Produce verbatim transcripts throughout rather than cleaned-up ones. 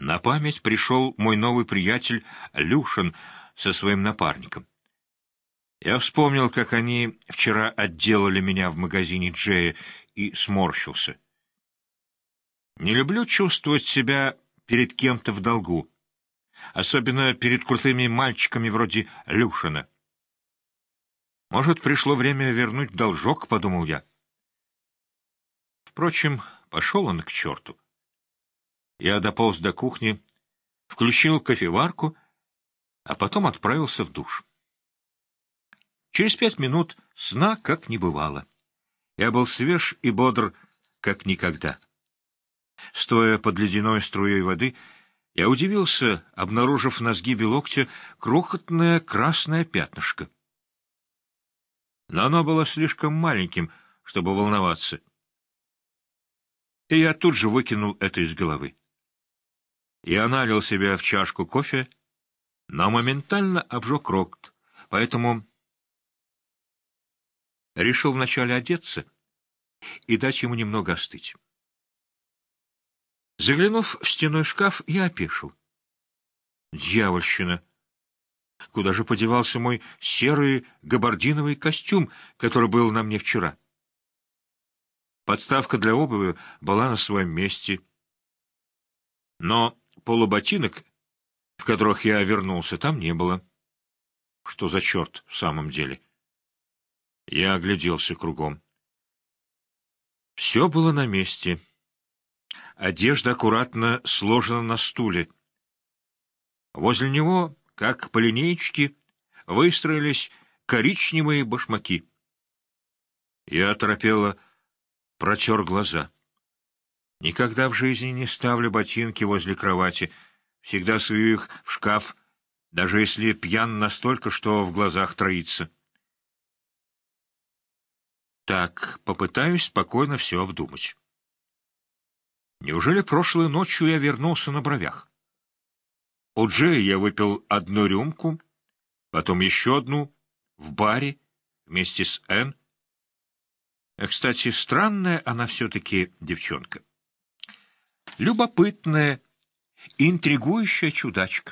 На память пришел мой новый приятель Люшин со своим напарником. Я вспомнил, как они вчера отделали меня в магазине Джея, и сморщился. Не люблю чувствовать себя перед кем-то в долгу, особенно перед крутыми мальчиками вроде Люшина. Может, пришло время вернуть должок, — подумал я. Впрочем, пошел он к черту. Я дополз до кухни, включил кофеварку, а потом отправился в душ. Через пять минут сна как не бывало. Я был свеж и бодр, как никогда. Стоя под ледяной струей воды, я удивился, обнаружив на сгибе локтя крохотное красное пятнышко. Но оно было слишком маленьким, чтобы волноваться. И я тут же выкинул это из головы. Я налил себе в чашку кофе, но моментально обжег локоть, поэтому решил вначале одеться и дать ему немного остыть. Заглянув в стенной шкаф, я опешил. Дьявольщина! Куда же подевался мой серый габардиновый костюм, который был на мне вчера? Подставка для обуви была на своем месте, но полуботинок, в которых я вернулся, там не было. Что за черт в самом деле? Я огляделся кругом. Все было на месте. Одежда аккуратно сложена на стуле. Возле него, как по линеечке, выстроились коричневые башмаки. Я оторопело протер глаза. Никогда в жизни не ставлю ботинки возле кровати, всегда сую их в шкаф, даже если пьян настолько, что в глазах троится. Так, попытаюсь спокойно все обдумать. Неужели прошлой ночью я вернулся на бровях? У Джея я выпил одну рюмку, потом еще одну, в баре, вместе с Энн. Кстати, странная она все-таки девчонка. Любопытная, интригующая чудачка.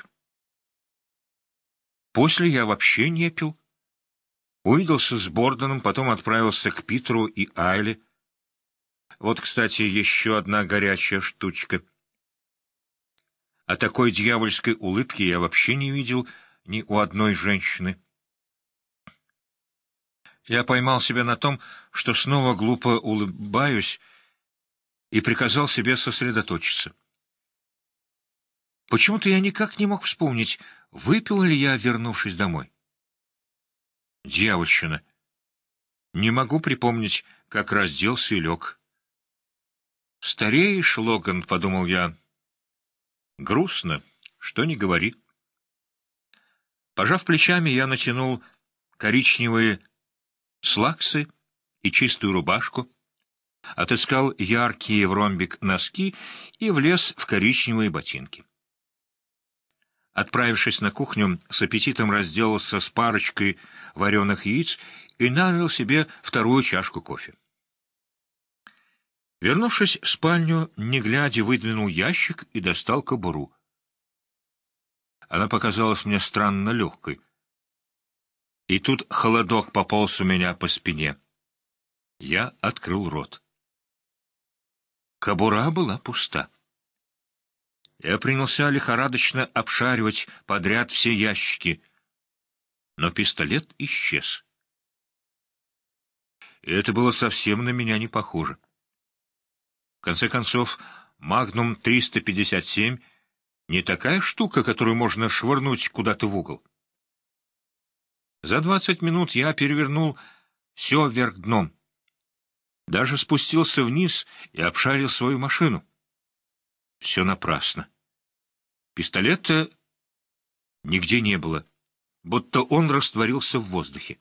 После я вообще не пил. Увиделся с Бордоном, потом отправился к Питеру и Айле. Вот, кстати, еще одна горячая штучка. А такой дьявольской улыбки я вообще не видел ни у одной женщины. Я поймал себя на том, что снова глупо улыбаюсь, и приказал себе сосредоточиться. Почему-то я никак не мог вспомнить, выпил ли я, вернувшись домой. Дьявольщина! Не могу припомнить, как разделся и лег. «Стареешь, Логан», — подумал я. Грустно, что ни говори. Пожав плечами, я натянул коричневые слаксы и чистую рубашку, отыскал яркие в ромбик носки и влез в коричневые ботинки. Отправившись на кухню, с аппетитом разделался с парочкой вареных яиц и налил себе вторую чашку кофе. Вернувшись в спальню, не глядя, выдвинул ящик и достал кобуру. Она показалась мне странно легкой. И тут холодок пополз у меня по спине. Я открыл рот. Кобура была пуста. Я принялся лихорадочно обшаривать подряд все ящики, но пистолет исчез. И это было совсем на меня не похоже. В конце концов, «Магнум триста пятьдесят семь» не такая штука, которую можно швырнуть куда-то в угол. За двадцать минут я перевернул все вверх дном. Даже спустился вниз и обшарил свою машину. Все напрасно. Пистолета нигде не было, будто он растворился в воздухе.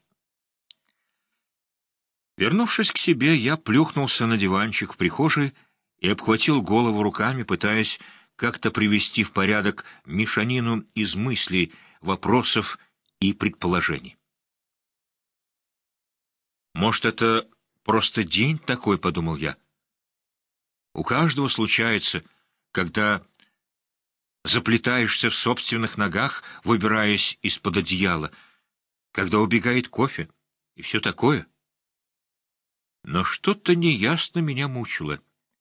Вернувшись к себе, я плюхнулся на диванчик в прихожей и обхватил голову руками, пытаясь как-то привести в порядок мешанину из мыслей, вопросов и предположений. «Может, это просто день такой?» — подумал я. «У каждого случается, когда заплетаешься в собственных ногах, выбираясь из-под одеяла, когда убегает кофе и все такое. Но что-то неясно меня мучило.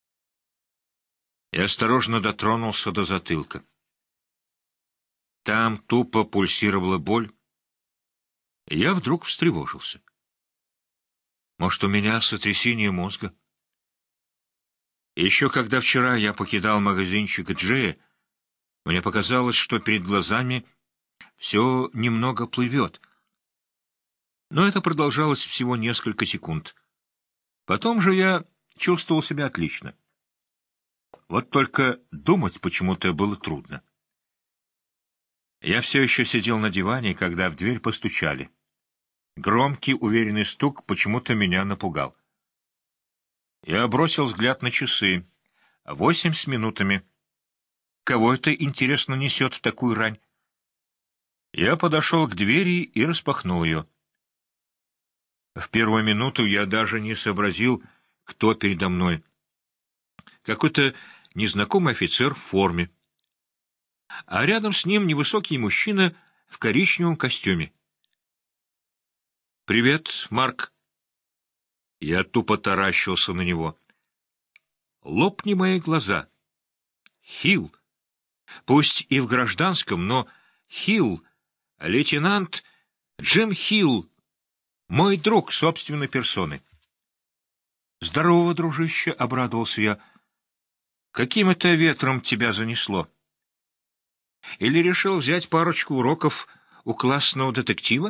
Я осторожно дотронулся до затылка. Там тупо пульсировала боль, и я вдруг встревожился. Может, у меня сотрясение мозга? Еще когда вчера я покидал магазинчик Джея, мне показалось, что перед глазами все немного плывет. Но это продолжалось всего несколько секунд. Потом же я чувствовал себя отлично. Вот только думать почему-то было трудно. Я все еще сидел на диване, когда в дверь постучали. Громкий, уверенный стук почему-то меня напугал. Я бросил взгляд на часы. Восемь с минутами. Кого это, интересно, несет в такую рань? Я подошел к двери и распахнул ее. В первую минуту я даже не сообразил, кто передо мной. Какой-то незнакомый офицер в форме. А рядом с ним невысокий мужчина в коричневом костюме. «Привет, Марк». Я тупо таращился на него. Лопни мои глаза. Хилл. Пусть и в гражданском, но Хилл, лейтенант Джим Хилл, мой друг собственной персоны. «Здорово, дружище», — обрадовался я. «Каким это ветром тебя занесло? Или решил взять парочку уроков у классного детектива?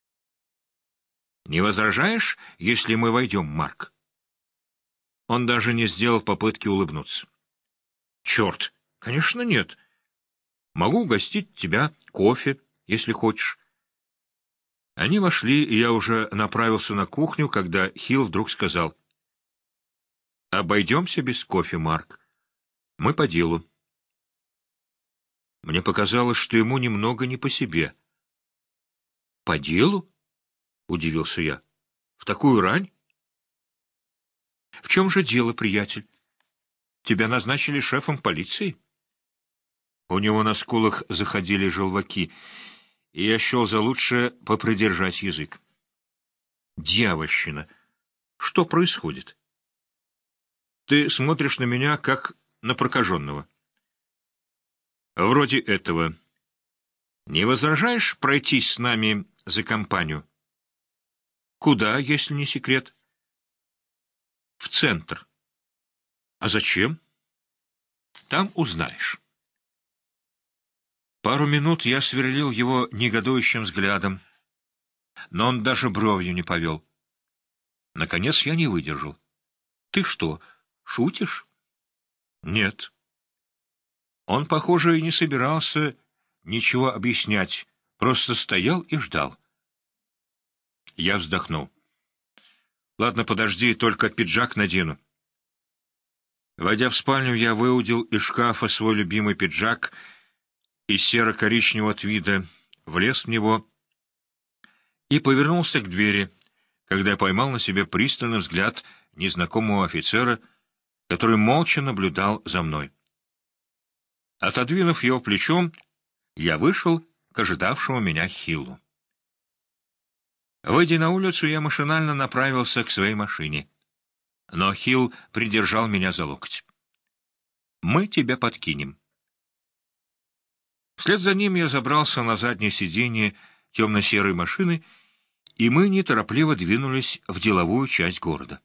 Не возражаешь, если мы войдем, Марк?» Он даже не сделал попытки улыбнуться. «Черт, конечно нет. Могу угостить тебя кофе, если хочешь». Они вошли, и я уже направился на кухню, когда Хилл вдруг сказал: «Обойдемся без кофе, Марк. Мы по делу». Мне показалось, что ему немного не по себе. «По делу?» — удивился я. «В такую рань?» «В чем же дело, приятель? Тебя назначили шефом полиции?» У него на скулах заходили желваки, и я счел за лучшее попридержать язык. «Дьявольщина! Что происходит? Ты смотришь на меня, как на прокаженного». «Вроде этого. Не возражаешь пройтись с нами за компанию?» «Куда, если не секрет?» «В центр». «А зачем?» «Там узнаешь». Пару минут я сверлил его негодующим взглядом, но он даже бровью не повел. Наконец я не выдержал. «Ты что, шутишь?» «Нет». Он, похоже, и не собирался ничего объяснять, просто стоял и ждал. Я вздохнул. «Ладно, подожди, только пиджак надену». Войдя в спальню, я выудил из шкафа свой любимый пиджак из серо-коричневого твида, влез в него и повернулся к двери, когда поймал на себе пристальный взгляд незнакомого офицера, который молча наблюдал за мной. Отодвинув его плечом, я вышел к ожидавшему меня Хиллу. Выйдя на улицу, я машинально направился к своей машине, но Хилл придержал меня за локоть. «Мы тебя подкинем». Вслед за ним я забрался на заднее сиденье темно-серой машины, и мы неторопливо двинулись в деловую часть города.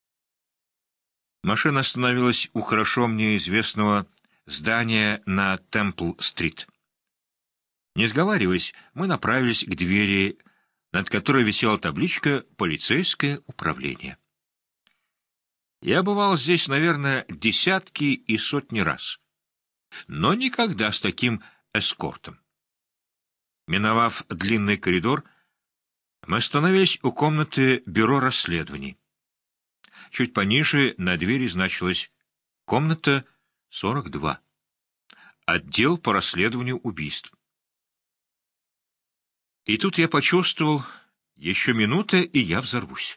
Машина остановилась у хорошо мне известного здания на Темпл-стрит. Не сговариваясь, мы направились к двери, над которой висела табличка «Полицейское управление». Я бывал здесь, наверное, десятки и сотни раз, но никогда с таким эскортом. Миновав длинный коридор, мы остановились у комнаты бюро расследований. Чуть пониже на двери значилось «Комната сорок два. Отдел по расследованию убийств». И тут я почувствовал, еще минута, и я взорвусь.